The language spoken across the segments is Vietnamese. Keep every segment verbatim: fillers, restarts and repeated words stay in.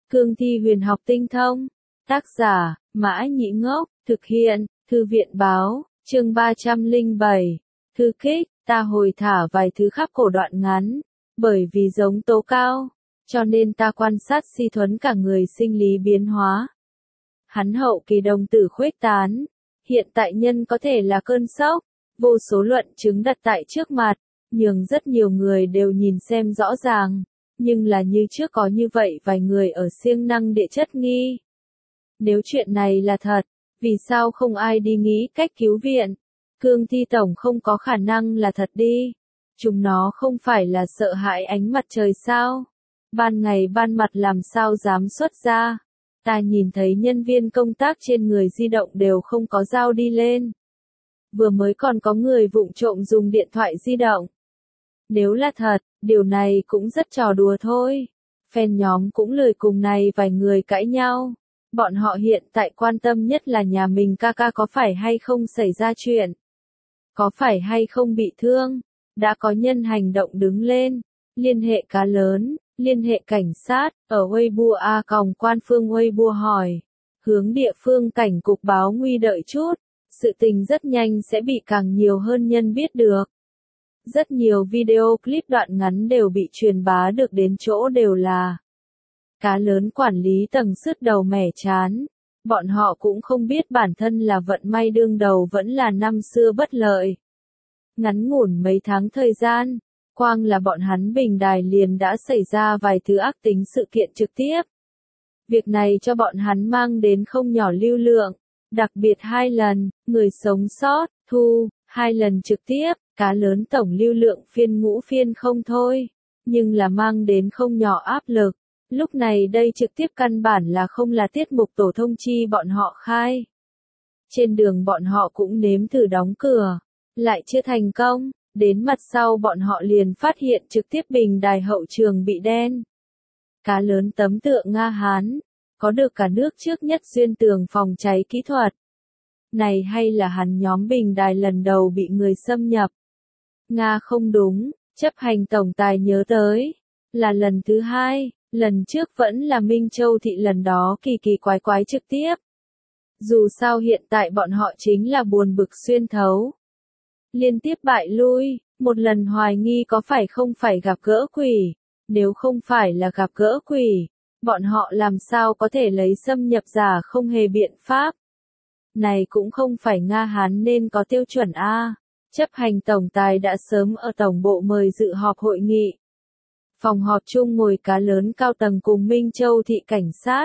Cương thi huyền học tinh thông. Tác giả, Mã Nhĩ Ngốc, thực hiện, Thư viện báo, chương ba trăm lẻ bảy. Thư kích, ta hồi thả vài thứ khắp cổ đoạn ngắn, bởi vì giống tố cao, cho nên ta quan sát Si Thuấn cả người sinh lý biến hóa. Hắn hậu kỳ đồng tử khuếch tán, hiện tại nhân có thể là cơn sốc, vô số luận chứng đặt tại trước mặt, nhưng rất nhiều người đều nhìn xem rõ ràng, nhưng là như trước có như vậy vài người ở siêng năng địa chất nghi. Nếu chuyện này là thật, vì sao không ai đi nghĩ cách cứu viện? Cương thi tổng không có khả năng là thật đi. Chúng nó không phải là sợ hãi ánh mặt trời sao? Ban ngày ban mặt làm sao dám xuất ra? Ta nhìn thấy nhân viên công tác trên người di động đều không có dao đi lên. Vừa mới còn có người vụng trộm dùng điện thoại di động. Nếu là thật, điều này cũng rất trò đùa thôi. Fan nhóm cũng lười cùng này vài người cãi nhau. Bọn họ hiện tại quan tâm nhất là nhà mình ca ca có phải hay không xảy ra chuyện. Có phải hay không bị thương. Đã có nhân hành động đứng lên. Liên hệ cá lớn, liên hệ cảnh sát, ở Weibo A còng quan phương Weibo hỏi. Hướng địa phương cảnh cục báo nguy đợi chút. Sự tình rất nhanh sẽ bị càng nhiều hơn nhân biết được. Rất nhiều video clip đoạn ngắn đều bị truyền bá được đến chỗ đều là cá lớn quản lý tầng sứt đầu mẻ chán. Bọn họ cũng không biết bản thân là vận may đương đầu vẫn là năm xưa bất lợi. Ngắn ngủn mấy tháng thời gian, quang là bọn hắn bình đài liền đã xảy ra vài thứ ác tính sự kiện trực tiếp. Việc này cho bọn hắn mang đến không nhỏ lưu lượng, đặc biệt hai lần, người sống sót, thu, hai lần trực tiếp, cá lớn tổng lưu lượng phiên ngũ phiên không thôi, nhưng là mang đến không nhỏ áp lực. Lúc này đây trực tiếp căn bản là không là tiết mục tổ thông chi bọn họ khai. Trên đường bọn họ cũng nếm thử đóng cửa, lại chưa thành công, đến mặt sau bọn họ liền phát hiện trực tiếp bình đài hậu trường bị đen. Cá lớn tấm tượng Nga Hán, có được cả nước trước nhất xuyên tường phòng cháy kỹ thuật. Này hay là hắn nhóm bình đài lần đầu bị người xâm nhập. Nga không đúng, chấp hành tổng tài nhớ tới, là lần thứ hai. Lần trước vẫn là Minh Châu Thị lần đó kỳ kỳ quái quái trực tiếp. Dù sao hiện tại bọn họ chính là buồn bực xuyên thấu. Liên tiếp bại lui, một lần hoài nghi có phải không phải gặp gỡ quỷ. Nếu không phải là gặp gỡ quỷ, bọn họ làm sao có thể lấy xâm nhập giả không hề biện pháp. Này cũng không phải Nga Hán nên có tiêu chuẩn A. Chấp hành tổng tài đã sớm ở tổng bộ mời dự họp hội nghị. Phòng họp chung ngồi cá lớn cao tầng cùng Minh Châu Thị cảnh sát.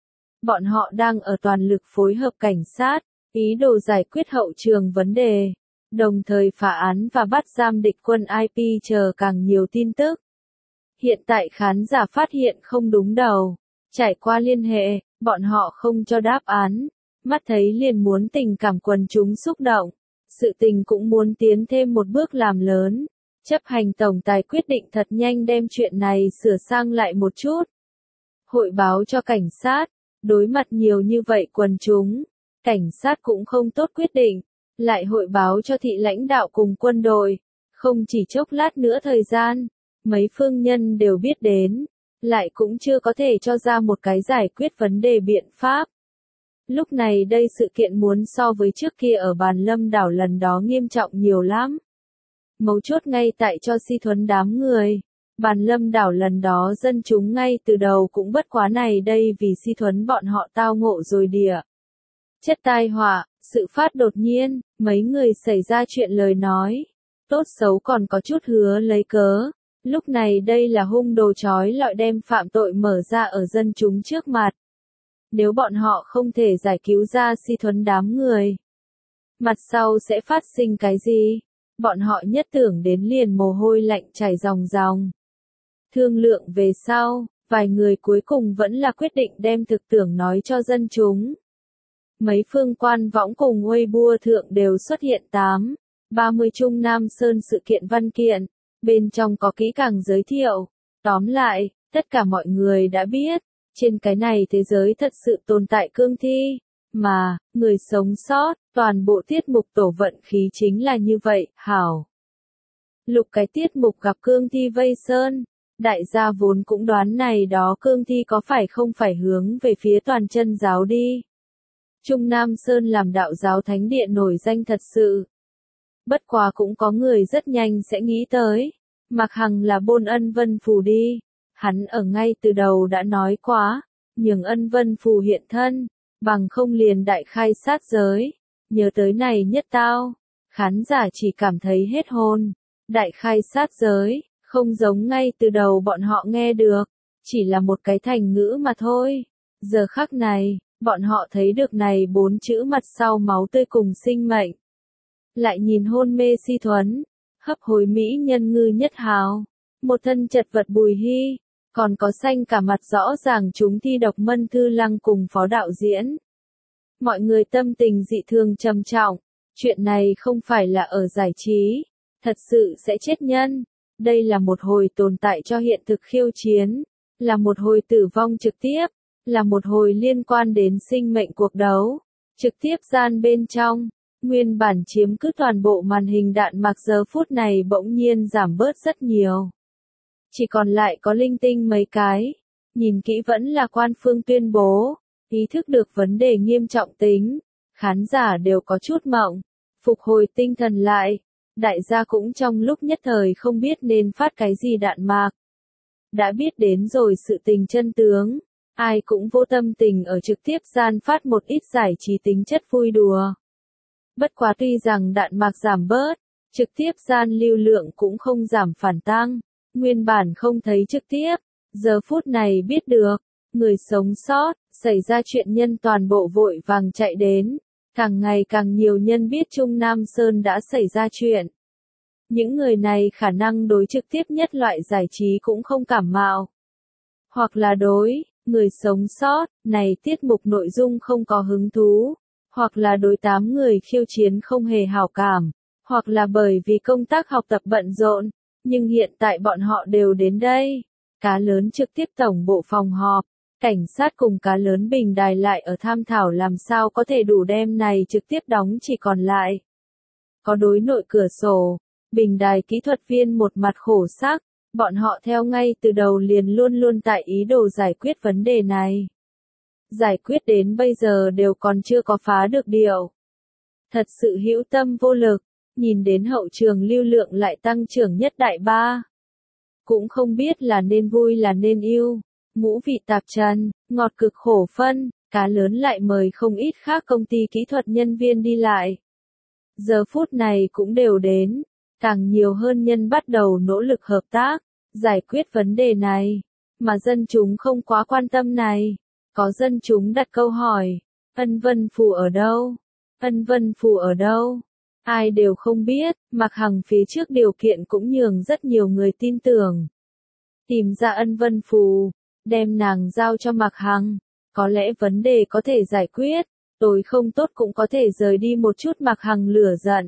Bọn họ đang ở toàn lực phối hợp cảnh sát, ý đồ giải quyết hậu trường vấn đề, đồng thời phá án và bắt giam địch quân i pê chờ càng nhiều tin tức. Hiện tại khán giả phát hiện không đúng đầu, trải qua liên hệ, bọn họ không cho đáp án, mắt thấy liền muốn tình cảm quần chúng xúc động, sự tình cũng muốn tiến thêm một bước làm lớn. Chấp hành tổng tài quyết định thật nhanh đem chuyện này sửa sang lại một chút. Hội báo cho cảnh sát, đối mặt nhiều như vậy quần chúng, cảnh sát cũng không tốt quyết định, lại hội báo cho thị lãnh đạo cùng quân đội, không chỉ chốc lát nữa thời gian, mấy phương nhân đều biết đến, lại cũng chưa có thể cho ra một cái giải quyết vấn đề biện pháp. Lúc này đây sự kiện muốn so với trước kia ở bàn Lâm đảo lần đó nghiêm trọng nhiều lắm. Mấu chốt ngay tại cho Si Thuấn đám người. Bàn Lâm đảo lần đó dân chúng ngay từ đầu cũng bất quá này đây vì Si Thuấn bọn họ tao ngộ rồi địa. Chất tai họa, sự phát đột nhiên, mấy người xảy ra chuyện lời nói. Tốt xấu còn có chút hứa lấy cớ. Lúc này đây là hung đồ chói lọi đem phạm tội mở ra ở dân chúng trước mặt. Nếu bọn họ không thể giải cứu ra Si Thuấn đám người, mặt sau sẽ phát sinh cái gì? Bọn họ nhất tưởng đến liền mồ hôi lạnh chảy ròng ròng. Thương lượng về sau, vài người cuối cùng vẫn là quyết định đem thực tưởng nói cho dân chúng. Mấy phương quan võng cùng Weibo thượng đều xuất hiện tám, ba mươi Trung Nam Sơn sự kiện văn kiện, bên trong có kỹ càng giới thiệu. Tóm lại, tất cả mọi người đã biết, trên cái này thế giới thật sự tồn tại cương thi. Mà, người sống sót, toàn bộ tiết mục tổ vận khí chính là như vậy, hảo. Lục cái tiết mục gặp cương thi vây sơn, Đại gia vốn cũng đoán này đó cương thi có phải không phải hướng về phía toàn chân giáo đi. Trung Nam Sơn làm đạo giáo thánh địa nổi danh thật sự. Bất quá cũng có người rất nhanh sẽ nghĩ tới. Mạc Hằng là bôn Ân Vân Phù đi. Hắn ở ngay từ đầu đã nói quá. Nhường Ân Vân Phù hiện thân. Bằng không liền đại khai sát giới. Nhớ tới này nhất tao. Khán giả chỉ cảm thấy hết hồn. Đại khai sát giới. Không giống ngay từ đầu bọn họ nghe được. Chỉ là một cái thành ngữ mà thôi. Giờ khắc này. Bọn họ thấy được này bốn chữ mặt sau máu tươi cùng sinh mệnh. Lại nhìn hôn mê Si Thuấn, hấp hối mỹ nhân Ngư Nhất Hào, một thân chật vật Bùi Hy, còn có xanh cả mặt rõ ràng chúng thi độc Mân Thư Lăng cùng phó đạo diễn. Mọi người tâm tình dị thường trầm trọng, chuyện này không phải là ở giải trí, thật sự sẽ chết nhân. Đây là một hồi tồn tại cho hiện thực khiêu chiến, là một hồi tử vong trực tiếp. Là một hồi liên quan đến sinh mệnh cuộc đấu, trực tiếp gian bên trong, nguyên bản chiếm cứ toàn bộ màn hình đạn mạc giờ phút này bỗng nhiên giảm bớt rất nhiều. Chỉ còn lại có linh tinh mấy cái, nhìn kỹ vẫn là quan phương tuyên bố, ý thức được vấn đề nghiêm trọng tính, khán giả đều có chút mộng, phục hồi tinh thần lại, đại gia cũng trong lúc nhất thời không biết nên phát cái gì đạn mạc. Đã biết đến rồi sự tình chân tướng. Ai cũng vô tâm tình ở trực tiếp gian phát một ít giải trí tính chất vui đùa. Bất quá tuy rằng đạn mạc giảm bớt, trực tiếp gian lưu lượng cũng không giảm phản tăng, nguyên bản không thấy trực tiếp, giờ phút này biết được, người sống sót, xảy ra chuyện nhân toàn bộ vội vàng chạy đến, càng ngày càng nhiều nhân biết Trung Nam Sơn đã xảy ra chuyện. Những người này khả năng đối trực tiếp nhất loại giải trí cũng không cảm mạo, hoặc là đối người sống sót, này tiết mục nội dung không có hứng thú, hoặc là đối tám người khiêu chiến không hề hảo cảm, hoặc là bởi vì công tác học tập bận rộn, nhưng hiện tại bọn họ đều đến đây. Cá lớn trực tiếp tổng bộ phòng họp, cảnh sát cùng cá lớn bình đài lại ở tham thảo làm sao có thể đủ đem này trực tiếp đóng chỉ còn lại. Có đối nội cửa sổ, bình đài kỹ thuật viên một mặt khổ sắc. Bọn họ theo ngay từ đầu liền luôn luôn tại ý đồ giải quyết vấn đề này. Giải quyết đến bây giờ đều còn chưa có phá được điều. Thật sự hữu tâm vô lực, nhìn đến hậu trường lưu lượng lại tăng trưởng nhất đại ba. Cũng không biết là nên vui là nên yêu. Ngũ vị tạp trần, ngọt cực khổ phân, cá lớn lại mời không ít khác công ty kỹ thuật nhân viên đi lại. Giờ phút này cũng đều đến. Càng nhiều hơn nhân bắt đầu nỗ lực hợp tác, giải quyết vấn đề này, mà dân chúng không quá quan tâm này. Có dân chúng đặt câu hỏi, Ân Vân Phù ở đâu? Ân Vân Phù ở đâu? Ai đều không biết, Mạc Hằng phía trước điều kiện cũng nhường rất nhiều người tin tưởng. Tìm ra Ân Vân Phù, đem nàng giao cho Mạc Hằng, có lẽ vấn đề có thể giải quyết, tối không tốt cũng có thể rời đi một chút Mạc Hằng lửa giận.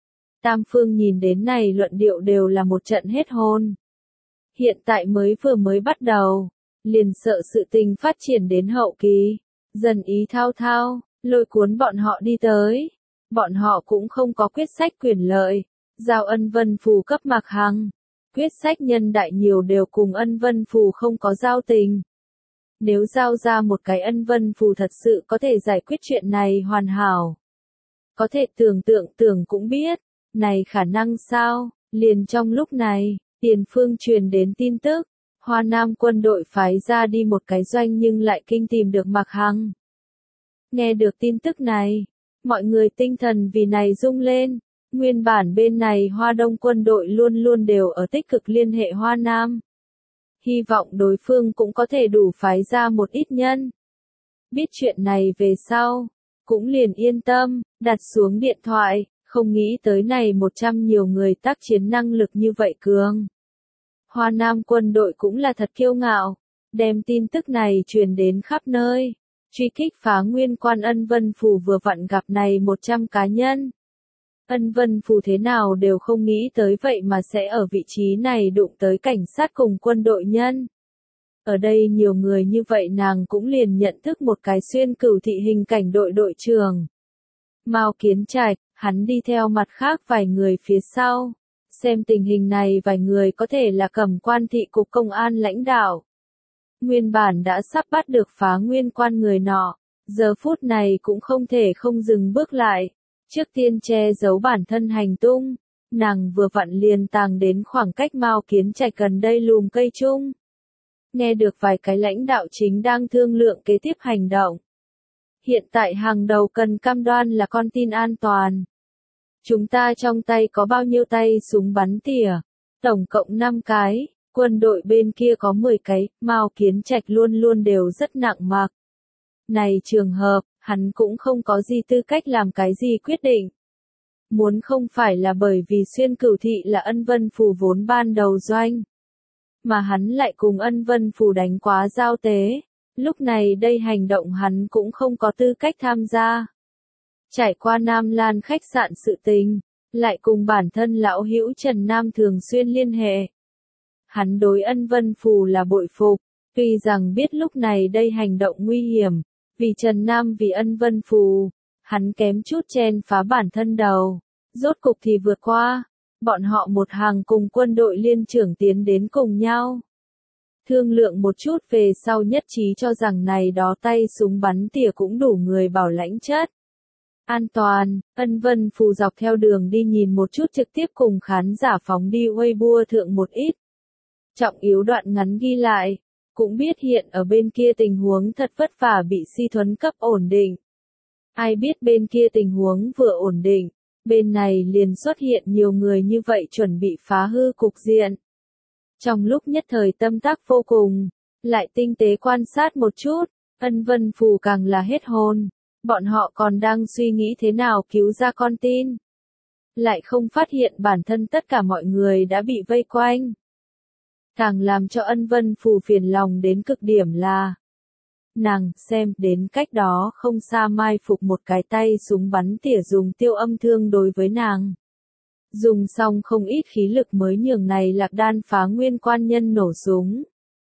Tam phương nhìn đến này luận điệu đều là một trận hết hồn. Hiện tại mới vừa mới bắt đầu, liền sợ sự tình phát triển đến hậu kỳ, dần ý thao thao, lôi cuốn bọn họ đi tới. Bọn họ cũng không có quyết sách quyền lợi, giao Ân Vân Phù cấp Mạc Hằng. Quyết sách nhân đại nhiều đều cùng Ân Vân Phù không có giao tình. Nếu giao ra một cái Ân Vân Phù thật sự có thể giải quyết chuyện này hoàn hảo. Có thể tưởng tượng tưởng cũng biết. Này khả năng sao? Liền trong lúc này, tiền phương truyền đến tin tức, Hoa Nam quân đội phái ra đi một cái doanh nhưng lại kinh tìm được Mạc Hằng. Nghe được tin tức này, mọi người tinh thần vì này rung lên, nguyên bản bên này Hoa Đông quân đội luôn luôn đều ở tích cực liên hệ Hoa Nam. Hy vọng đối phương cũng có thể đủ phái ra một ít nhân. Biết chuyện này về sau, cũng liền yên tâm, đặt xuống điện thoại. Không nghĩ tới này một trăm nhiều người tác chiến năng lực như vậy cường. Hoa Nam quân đội cũng là thật kiêu ngạo, đem tin tức này truyền đến khắp nơi, truy kích phá nguyên quan Ân Vân Phù vừa vặn gặp này một trăm cá nhân. Ân Vân Phù thế nào đều không nghĩ tới vậy mà sẽ ở vị trí này đụng tới cảnh sát cùng quân đội nhân. Ở đây nhiều người như vậy nàng cũng liền nhận thức một cái xuyên cửu thị hình cảnh đội đội trưởng. Mao Kiến Trạch, hắn đi theo mặt khác vài người phía sau, Xem tình hình này vài người có thể là Cẩm Quan thị cục công an lãnh đạo. Nguyên bản đã sắp bắt được Phá Nguyên Quan người nọ, giờ phút này cũng không thể không dừng bước lại. Trước tiên che giấu bản thân hành tung, nàng vừa vặn liền tàng đến khoảng cách Mao Kiến Trạch gần đây lùm cây chung. Nghe được vài cái lãnh đạo chính đang thương lượng kế tiếp hành động. Hiện tại hàng đầu cần cam đoan là con tin an toàn. Chúng ta trong tay có bao nhiêu tay súng bắn tỉa? Tổng cộng năm cái, quân đội bên kia có mười cái, Mao Kiến Trạch luôn luôn đều rất nặng mặc. Này trường hợp, hắn cũng không có gì tư cách làm cái gì quyết định. Muốn không phải là bởi vì Xuyên Cửu Thị là Ân Vân Phù vốn ban đầu doanh. Mà hắn lại cùng Ân Vân Phù đánh quá giao tế. Lúc này đây hành động hắn cũng không có tư cách tham gia. Trải qua Nam Lan khách sạn sự tình, lại cùng bản thân lão hữu Trần Nam thường xuyên liên hệ. Hắn đối Ân Vân Phù là bội phục, tuy rằng biết lúc này đây hành động nguy hiểm, vì Trần Nam vì Ân Vân Phù, hắn kém chút chen phá bản thân đầu, rốt cục thì vượt qua, bọn họ một hàng cùng quân đội liên trưởng tiến đến cùng nhau. Thương lượng một chút về sau nhất trí cho rằng này đó tay súng bắn tỉa cũng đủ người bảo lãnh chất. An toàn, Ân Vân Phù dọc theo đường đi nhìn một chút trực tiếp cùng khán giả phóng đi Weibo thượng một ít. Trọng yếu đoạn ngắn ghi lại, cũng biết hiện ở bên kia tình huống thật vất vả bị Si Thuấn cấp ổn định. Ai biết bên kia tình huống vừa ổn định, bên này liền xuất hiện nhiều người như vậy chuẩn bị phá hư cục diện. Trong lúc nhất thời tâm tác vô cùng, lại tinh tế quan sát một chút, Ân Vân Phù càng là hết hồn. Bọn họ còn đang suy nghĩ thế nào cứu ra con tin. Lại không phát hiện bản thân tất cả mọi người đã bị vây quanh. Càng làm cho Ân Vân Phù phiền lòng đến cực điểm là nàng xem đến cách đó không xa mai phục một cái tay súng bắn tỉa dùng tiêu âm thương đối với nàng. Dùng xong không ít khí lực mới nhường này Lạc Đan Phá Nguyên Quan nhân nổ súng.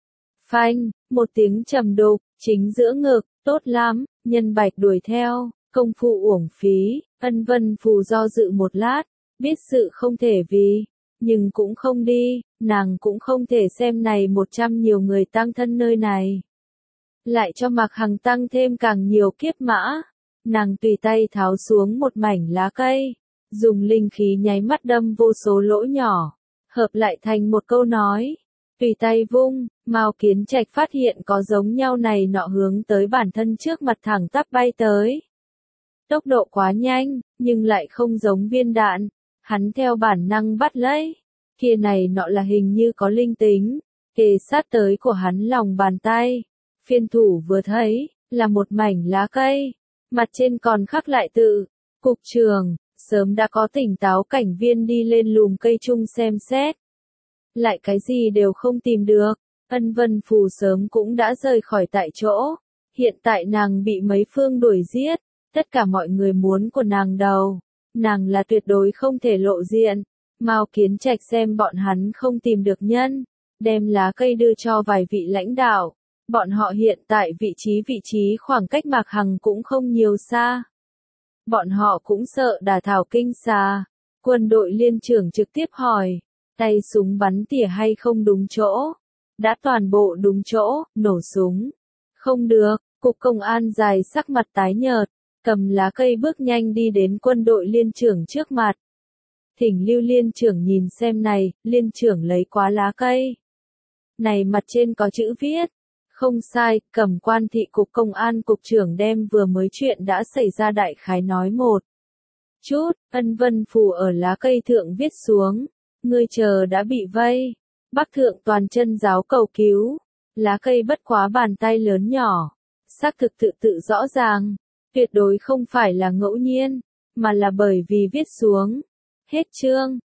Phanh, một tiếng trầm đục, chính giữa ngực, tốt lắm, Nhân Bạch đuổi theo, công phu uổng phí, Ân Vân Phù do dự một lát, biết sự không thể vì, nhưng cũng không đi, nàng cũng không thể xem này một trăm nhiều người tăng thân nơi này. Lại cho Mạc Hằng tăng thêm càng nhiều kiếp mã, nàng tùy tay tháo xuống một mảnh lá cây, dùng linh khí nháy mắt đâm vô số lỗ nhỏ, hợp lại thành một câu nói. Tùy tay vung, Mao Kiến Trạch phát hiện có giống nhau này nọ hướng tới bản thân trước mặt thẳng tắp bay tới. Tốc độ quá nhanh, nhưng lại không giống viên đạn, hắn theo bản năng bắt lấy. Kia này nọ là hình như có linh tính, kề sát tới của hắn lòng bàn tay. Phiên thủ vừa thấy, là một mảnh lá cây, mặt trên còn khắc lại tự, cục trường, sớm đã có tỉnh táo cảnh viên đi lên lùm cây chung xem xét. Lại cái gì đều không tìm được, Ân Vân Phù sớm cũng đã rời khỏi tại chỗ, hiện tại nàng bị mấy phương đuổi giết, tất cả mọi người muốn của nàng đầu, nàng là tuyệt đối không thể lộ diện. Mao Kiến Trạch xem bọn hắn không tìm được nhân, đem lá cây đưa cho vài vị lãnh đạo, bọn họ hiện tại vị trí vị trí khoảng cách Mạc Hằng cũng không nhiều xa. Bọn họ cũng sợ đả thảo kinh xà, quân đội liên trưởng trực tiếp hỏi. Tay súng bắn tỉa hay không đúng chỗ? Đã toàn bộ đúng chỗ, nổ súng. Không được, cục công an dài sắc mặt tái nhợt, cầm lá cây bước nhanh đi đến quân đội liên trưởng trước mặt. Thỉnh Lưu liên trưởng nhìn xem này, liên trưởng lấy quá lá cây. Này mặt trên có chữ viết. Không sai, Cẩm Quan thị cục công an cục trưởng đem vừa mới chuyện đã xảy ra đại khái nói một chút, Ân Vân Phù ở lá cây thượng viết xuống. Ngươi chờ đã bị vây, Bắc thượng toàn chân giáo cầu cứu, lá cây bất quá bàn tay lớn nhỏ, xác thực tự tự rõ ràng, tuyệt đối không phải là ngẫu nhiên, mà là bởi vì viết xuống. Hết chương.